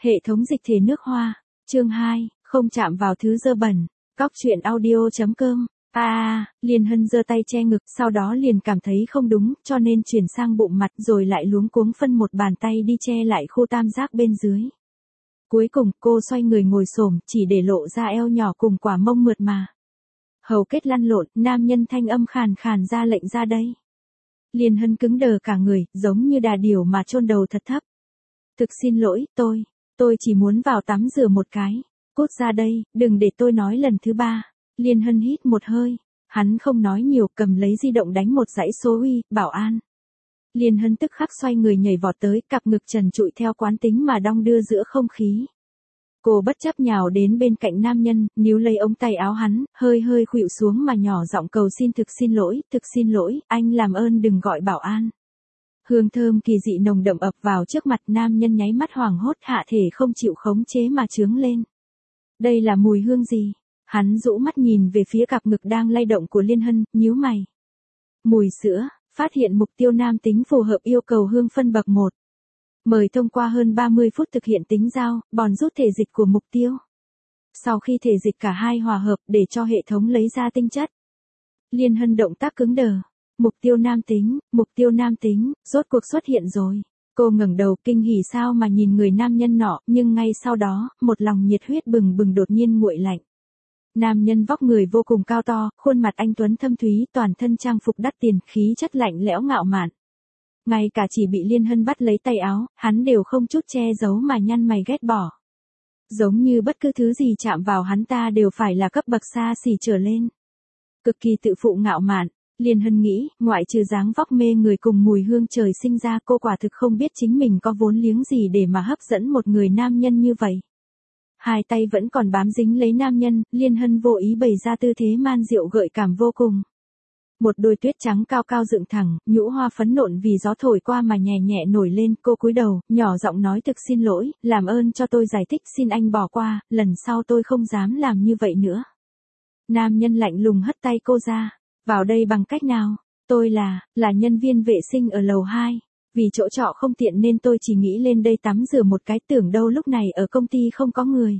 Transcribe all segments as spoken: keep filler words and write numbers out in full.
Hệ thống dịch thể nước hoa, chương hai, không chạm vào thứ dơ bẩn, cóc truyện audio chấm com. À, à, Liên Hân giơ tay che ngực, sau đó liền cảm thấy không đúng, cho nên chuyển sang bụng mặt rồi lại luống cuống phân một bàn tay đi che lại khu tam giác bên dưới. Cuối cùng, cô xoay người ngồi xổm, chỉ để lộ ra eo nhỏ cùng quả mông mượt mà. Hầu kết lăn lộn, nam nhân thanh âm khàn khàn ra lệnh ra đây. Liên Hân cứng đờ cả người, giống như đà điểu mà chôn đầu thật thấp. Thực xin lỗi, tôi, tôi chỉ muốn vào tắm rửa một cái. Cút ra đây, đừng để tôi nói lần thứ ba. Liên Hân hít một hơi, hắn không nói nhiều, cầm lấy di động đánh một dãy số uy, bảo an. Liên Hân tức khắc xoay người nhảy vọt tới, cặp ngực trần trụi theo quán tính mà đong đưa giữa không khí. Cô bất chấp nhào đến bên cạnh nam nhân, níu lấy ống tay áo hắn, hơi hơi khuỵu xuống mà nhỏ giọng cầu xin thực xin lỗi, thực xin lỗi, anh làm ơn đừng gọi bảo an. Hương thơm kỳ dị nồng đậm ập vào trước mặt, nam nhân nháy mắt hoảng hốt, hạ thể không chịu khống chế mà trướng lên. Đây là mùi hương gì? Hắn rũ mắt nhìn về phía cặp ngực đang lay động của Liên Hân, nhíu mày. Mùi sữa, phát hiện mục tiêu nam tính phù hợp yêu cầu hương phân bậc một. Mời thông qua hơn ba mươi phút thực hiện tính giao, bòn rút thể dịch của mục tiêu. Sau khi thể dịch cả hai hòa hợp để cho hệ thống lấy ra tinh chất. Liên Hân động tác cứng đờ. Mục tiêu nam tính, mục tiêu nam tính, rốt cuộc xuất hiện rồi. Cô ngẩng đầu kinh hỉ sao mà nhìn người nam nhân nọ, nhưng ngay sau đó, một lòng nhiệt huyết bừng bừng đột nhiên nguội lạnh. Nam nhân vóc người vô cùng cao to, khuôn mặt anh tuấn thâm thúy, toàn thân trang phục đắt tiền, khí chất lạnh lẽo ngạo mạn. Ngay cả chỉ bị Liên Hân bắt lấy tay áo, hắn đều không chút che giấu mà nhăn mày ghét bỏ. Giống như bất cứ thứ gì chạm vào hắn ta đều phải là cấp bậc xa xỉ trở lên. Cực kỳ tự phụ ngạo mạn, Liên Hân nghĩ, ngoại trừ dáng vóc mê người cùng mùi hương trời sinh ra, cô quả thực không biết chính mình có vốn liếng gì để mà hấp dẫn một người nam nhân như vậy. Hai tay vẫn còn bám dính lấy nam nhân, Liên Hân vô ý bày ra tư thế man diệu gợi cảm vô cùng. Một đôi tuyết trắng cao cao dựng thẳng, nhũ hoa phấn nộn vì gió thổi qua mà nhẹ nhẹ nổi lên, cô cúi đầu, nhỏ giọng nói thực xin lỗi, làm ơn cho tôi giải thích, xin anh bỏ qua, lần sau tôi không dám làm như vậy nữa. Nam nhân lạnh lùng hất tay cô ra, vào đây bằng cách nào, tôi là, là nhân viên vệ sinh ở lầu hai, vì chỗ trọ không tiện nên tôi chỉ nghĩ lên đây tắm rửa một cái, tưởng đâu lúc này ở công ty không có người.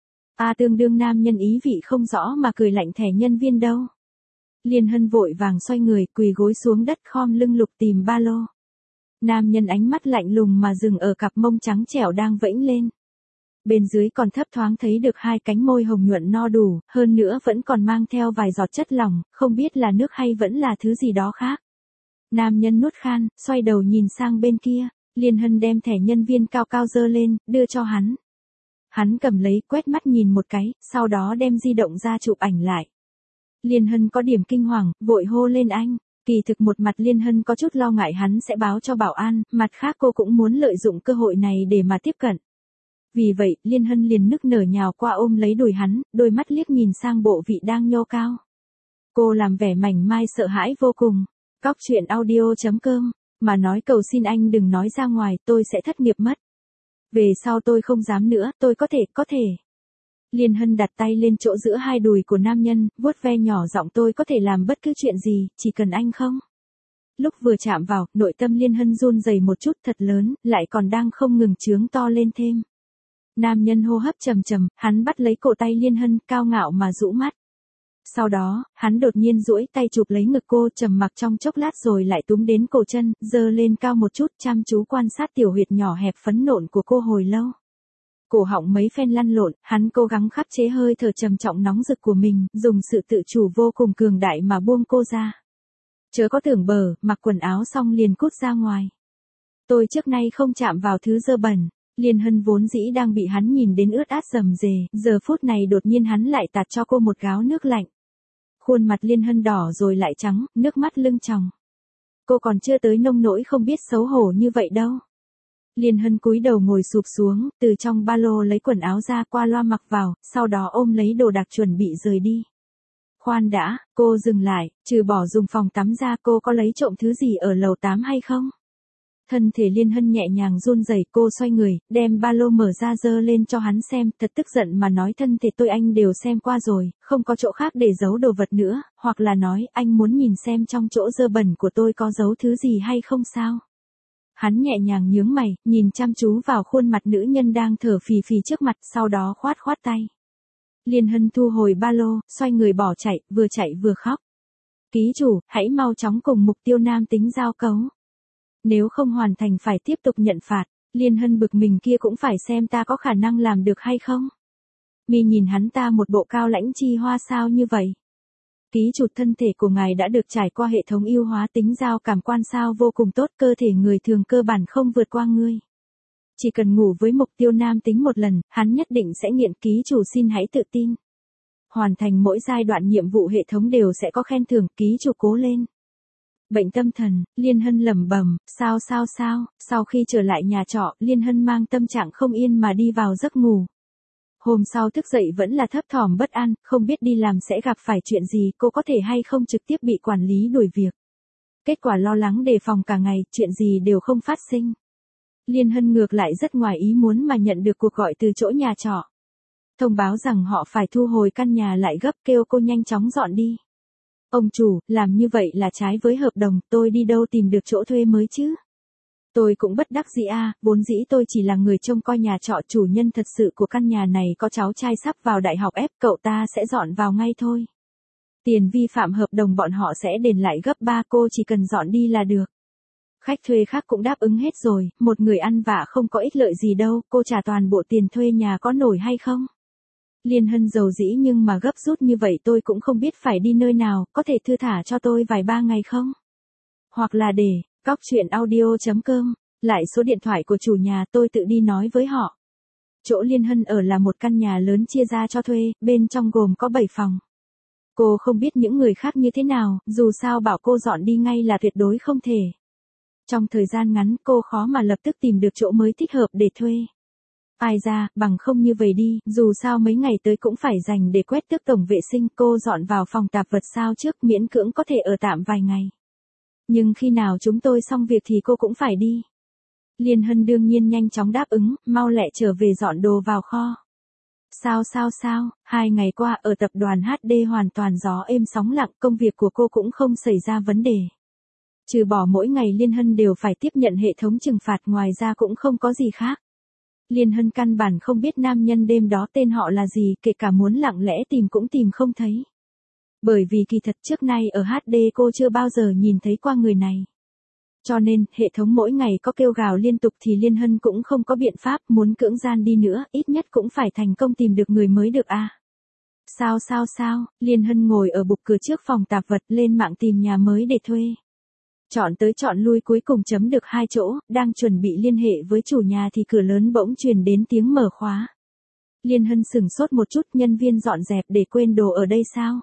À tương đương nam nhân ý vị không rõ mà cười lạnh thẻ nhân viên đâu. Liên Hân vội vàng xoay người, quỳ gối xuống đất khom lưng lục tìm ba lô. Nam nhân ánh mắt lạnh lùng mà dừng ở cặp mông trắng trẻo đang vẫy lên. Bên dưới còn thấp thoáng thấy được hai cánh môi hồng nhuận no đủ, hơn nữa vẫn còn mang theo vài giọt chất lỏng, không biết là nước hay vẫn là thứ gì đó khác. Nam nhân nuốt khan, xoay đầu nhìn sang bên kia, Liên Hân đem thẻ nhân viên cao cao dơ lên, đưa cho hắn. Hắn cầm lấy, quét mắt nhìn một cái, sau đó đem di động ra chụp ảnh lại. Liên Hân có điểm kinh hoàng, vội hô lên anh. Kỳ thực một mặt Liên Hân có chút lo ngại hắn sẽ báo cho bảo an, mặt khác cô cũng muốn lợi dụng cơ hội này để mà tiếp cận. Vì vậy, Liên Hân liền nức nở nhào qua ôm lấy đùi hắn, đôi mắt liếc nhìn sang bộ vị đang nhô cao. Cô làm vẻ mảnh mai sợ hãi vô cùng. Cóc truyện audio chấm com, mà nói cầu xin anh đừng nói ra ngoài, tôi sẽ thất nghiệp mất. Về sau tôi không dám nữa, tôi có thể, có thể. Liên Hân đặt tay lên chỗ giữa hai đùi của nam nhân, vuốt ve nhỏ giọng tôi có thể làm bất cứ chuyện gì, chỉ cần anh không. Lúc vừa chạm vào, nội tâm Liên Hân run rẩy một chút thật lớn, lại còn đang không ngừng trướng to lên thêm. Nam nhân hô hấp trầm trầm, hắn bắt lấy cổ tay Liên Hân, cao ngạo mà rũ mắt. Sau đó, hắn đột nhiên duỗi tay chụp lấy ngực cô, trầm mặc trong chốc lát rồi lại túm đến cổ chân, giơ lên cao một chút, chăm chú quan sát tiểu huyệt nhỏ hẹp phấn nộn của cô hồi lâu. Cổ họng mấy phen lăn lộn, hắn cố gắng khắc chế hơi thở trầm trọng nóng rực của mình, dùng sự tự chủ vô cùng cường đại mà buông cô ra. Chớ có tưởng bờ, mặc quần áo xong liền cút ra ngoài. Tôi trước nay không chạm vào thứ dơ bẩn. Liên Hân vốn dĩ đang bị hắn nhìn đến ướt át rầm rề, giờ phút này đột nhiên hắn lại tạt cho cô một gáo nước lạnh. Khuôn mặt Liên Hân đỏ rồi lại trắng, nước mắt lưng tròng. Cô còn chưa tới nông nỗi không biết xấu hổ như vậy đâu. Liên Hân cúi đầu ngồi sụp xuống, từ trong ba lô lấy quần áo ra qua loa mặc vào, sau đó ôm lấy đồ đạc chuẩn bị rời đi. Khoan đã, cô dừng lại, trừ bỏ dùng phòng tắm ra cô có lấy trộm thứ gì ở lầu tám hay không? Thân thể Liên Hân nhẹ nhàng run rẩy, cô xoay người, đem ba lô mở ra dơ lên cho hắn xem, thật tức giận mà nói thân thể tôi anh đều xem qua rồi, không có chỗ khác để giấu đồ vật nữa, hoặc là nói anh muốn nhìn xem trong chỗ dơ bẩn của tôi có giấu thứ gì hay không sao? Hắn nhẹ nhàng nhướng mày, nhìn chăm chú vào khuôn mặt nữ nhân đang thở phì phì trước mặt, sau đó khoát khoát tay. Liên Hân thu hồi ba lô, xoay người bỏ chạy, vừa chạy vừa khóc. Ký chủ, hãy mau chóng cùng mục tiêu nam tính giao cấu. Nếu không hoàn thành phải tiếp tục nhận phạt. Liên Hân bực mình kia cũng phải xem ta có khả năng làm được hay không. Mi nhìn hắn ta một bộ cao lãnh chi hoa sao như vậy. Ký chủ, thân thể của ngài đã được trải qua hệ thống yêu hóa tính giao cảm quan sao vô cùng tốt, cơ thể người thường cơ bản không vượt qua ngươi. Chỉ cần ngủ với mục tiêu nam tính một lần, hắn nhất định sẽ nghiện. Ký chủ xin hãy tự tin. Hoàn thành mỗi giai đoạn nhiệm vụ hệ thống đều sẽ có khen thưởng, ký chủ cố lên. Bệnh tâm thần, Liên Hân lẩm bẩm, sao sao sao, sau khi trở lại nhà trọ, Liên Hân mang tâm trạng không yên mà đi vào giấc ngủ. Hôm sau thức dậy vẫn là thấp thỏm bất an, không biết đi làm sẽ gặp phải chuyện gì, cô có thể hay không trực tiếp bị quản lý đuổi việc. Kết quả lo lắng đề phòng cả ngày, chuyện gì đều không phát sinh. Liên Hân ngược lại rất ngoài ý muốn mà nhận được cuộc gọi từ chỗ nhà trọ. Thông báo rằng họ phải thu hồi căn nhà lại gấp, kêu cô nhanh chóng dọn đi. Ông chủ, làm như vậy là trái với hợp đồng, tôi đi đâu tìm được chỗ thuê mới chứ? Tôi cũng bất đắc dĩ à, vốn dĩ tôi chỉ là người trông coi nhà trọ, chủ nhân thật sự của căn nhà này có cháu trai sắp vào đại học ép, cậu ta sẽ dọn vào ngay thôi. Tiền vi phạm hợp đồng bọn họ sẽ đền lại gấp ba, cô chỉ cần dọn đi là được. Khách thuê khác cũng đáp ứng hết rồi, một người ăn vạ không có ích lợi gì đâu, cô trả toàn bộ tiền thuê nhà có nổi hay không? Liên Hân dầu dĩ nhưng mà gấp rút như vậy tôi cũng không biết phải đi nơi nào, có thể thư thả cho tôi vài ba ngày không? Hoặc là để, cóc truyện audio chấm com, lại số điện thoại của chủ nhà tôi tự đi nói với họ. Chỗ Liên Hân ở là một căn nhà lớn chia ra cho thuê, bên trong gồm có bảy phòng. Cô không biết những người khác như thế nào, dù sao bảo cô dọn đi ngay là tuyệt đối không thể. Trong thời gian ngắn cô khó mà lập tức tìm được chỗ mới thích hợp để thuê. Ai ra, bằng không như vậy đi, dù sao mấy ngày tới cũng phải dành để quét tước tổng vệ sinh, cô dọn vào phòng tạp vật sao trước, miễn cưỡng có thể ở tạm vài ngày. Nhưng khi nào chúng tôi xong việc thì cô cũng phải đi. Liên Hân đương nhiên nhanh chóng đáp ứng, mau lẹ trở về dọn đồ vào kho. Sao sao sao, hai ngày qua ở tập đoàn hát đê hoàn toàn gió êm sóng lặng, công việc của cô cũng không xảy ra vấn đề. Trừ bỏ mỗi ngày Liên Hân đều phải tiếp nhận hệ thống trừng phạt, ngoài ra cũng không có gì khác. Liên Hân căn bản không biết nam nhân đêm đó tên họ là gì, kể cả muốn lặng lẽ tìm cũng tìm không thấy. Bởi vì kỳ thật trước nay ở hát đê cô chưa bao giờ nhìn thấy qua người này. Cho nên, hệ thống mỗi ngày có kêu gào liên tục thì Liên Hân cũng không có biện pháp, muốn cưỡng gian đi nữa, ít nhất cũng phải thành công tìm được người mới được à. Sao sao sao, Liên Hân ngồi ở bục cửa trước phòng tạp vật lên mạng tìm nhà mới để thuê. Chọn tới chọn lui cuối cùng chấm được hai chỗ, đang chuẩn bị liên hệ với chủ nhà thì cửa lớn bỗng truyền đến tiếng mở khóa. Liên Hân sửng sốt một chút, nhân viên dọn dẹp để quên đồ ở đây sao?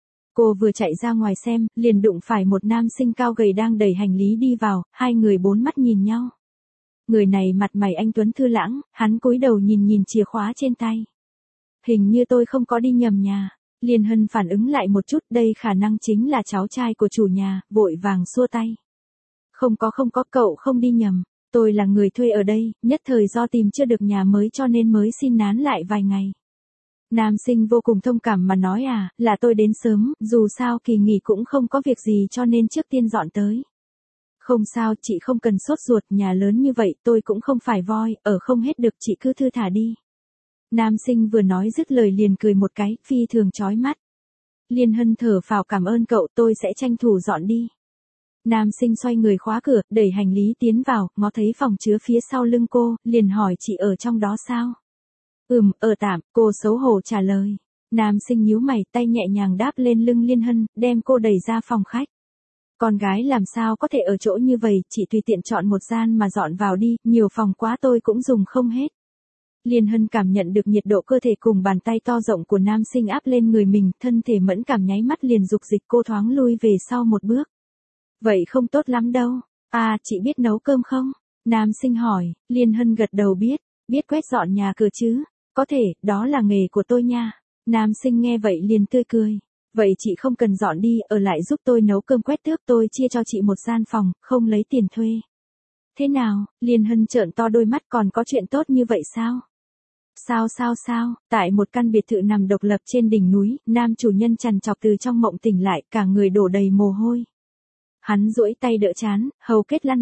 Cô vừa chạy ra ngoài xem, liền đụng phải một nam sinh cao gầy đang đẩy hành lý đi vào, hai người bốn mắt nhìn nhau. Người này mặt mày anh tuấn thư lãng, hắn cúi đầu nhìn nhìn chìa khóa trên tay. Hình như tôi không có đi nhầm nhà. Liên Hân phản ứng lại một chút, đây khả năng chính là cháu trai của chủ nhà, vội vàng xua tay. Không có không có, cậu không đi nhầm, tôi là người thuê ở đây, nhất thời do tìm chưa được nhà mới cho nên mới xin nán lại vài ngày. Nam sinh vô cùng thông cảm mà nói à, là tôi đến sớm, dù sao kỳ nghỉ cũng không có việc gì cho nên trước tiên dọn tới. Không sao, chị không cần sốt ruột, nhà lớn như vậy tôi cũng không phải voi, ở không hết được, chị cứ thư thả đi. Nam sinh vừa nói dứt lời liền cười một cái, phi thường chói mắt. Liên Hân thở phào, cảm ơn cậu, tôi sẽ tranh thủ dọn đi. Nam sinh xoay người khóa cửa, đẩy hành lý tiến vào, ngó thấy phòng chứa phía sau lưng cô, liền hỏi chị ở trong đó sao? Ừm, ở tạm, cô xấu hổ trả lời. Nam sinh nhíu mày, tay nhẹ nhàng đáp lên lưng Liên Hân, đem cô đẩy ra phòng khách. Con gái làm sao có thể ở chỗ như vậy, chị tùy tiện chọn một gian mà dọn vào đi, nhiều phòng quá tôi cũng dùng không hết. Liên Hân cảm nhận được nhiệt độ cơ thể cùng bàn tay to rộng của nam sinh áp lên người mình, thân thể mẫn cảm nháy mắt liền dục dịch, cô thoáng lui về sau một bước. Vậy không tốt lắm đâu. À, chị biết nấu cơm không? Nam sinh hỏi. Liên Hân gật đầu biết, biết quét dọn nhà cửa chứ? Có thể, đó là nghề của tôi nha. Nam sinh nghe vậy liền tươi cười. Vậy chị không cần dọn đi, ở lại giúp tôi nấu cơm quét tước, tôi chia cho chị một gian phòng, không lấy tiền thuê. Thế nào? Liên Hân trợn to đôi mắt, còn có chuyện tốt như vậy sao? Sao sao sao, tại một căn biệt thự nằm độc lập trên đỉnh núi, nam chủ nhân trằn trọc từ trong mộng tỉnh lại, cả người đổ đầy mồ hôi. Hắn duỗi tay đỡ trán, hầu kết lăn lộn.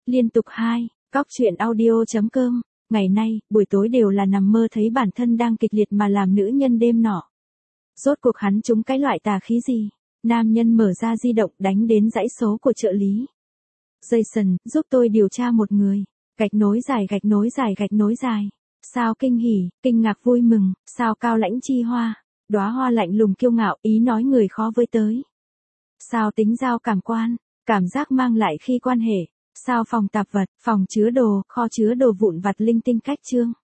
Liên tục hai, cóc truyện audio.com, ngày nay, buổi tối đều là nằm mơ thấy bản thân đang kịch liệt mà làm nữ nhân đêm nọ. Rốt cuộc hắn trúng cái loại tà khí gì? Nam nhân mở ra di động đánh đến dãy số của trợ lý. Jason, giúp tôi điều tra một người. Gạch nối dài gạch nối dài gạch nối dài. Sao kinh hỉ, kinh ngạc vui mừng, sao cao lãnh chi hoa. Đóa hoa lạnh lùng kiêu ngạo, ý nói người khó với tới. Sao tính giao cảm quan, cảm giác mang lại khi quan hệ. Sao phòng tạp vật, phòng chứa đồ, kho chứa đồ vụn vặt linh tinh cách chương.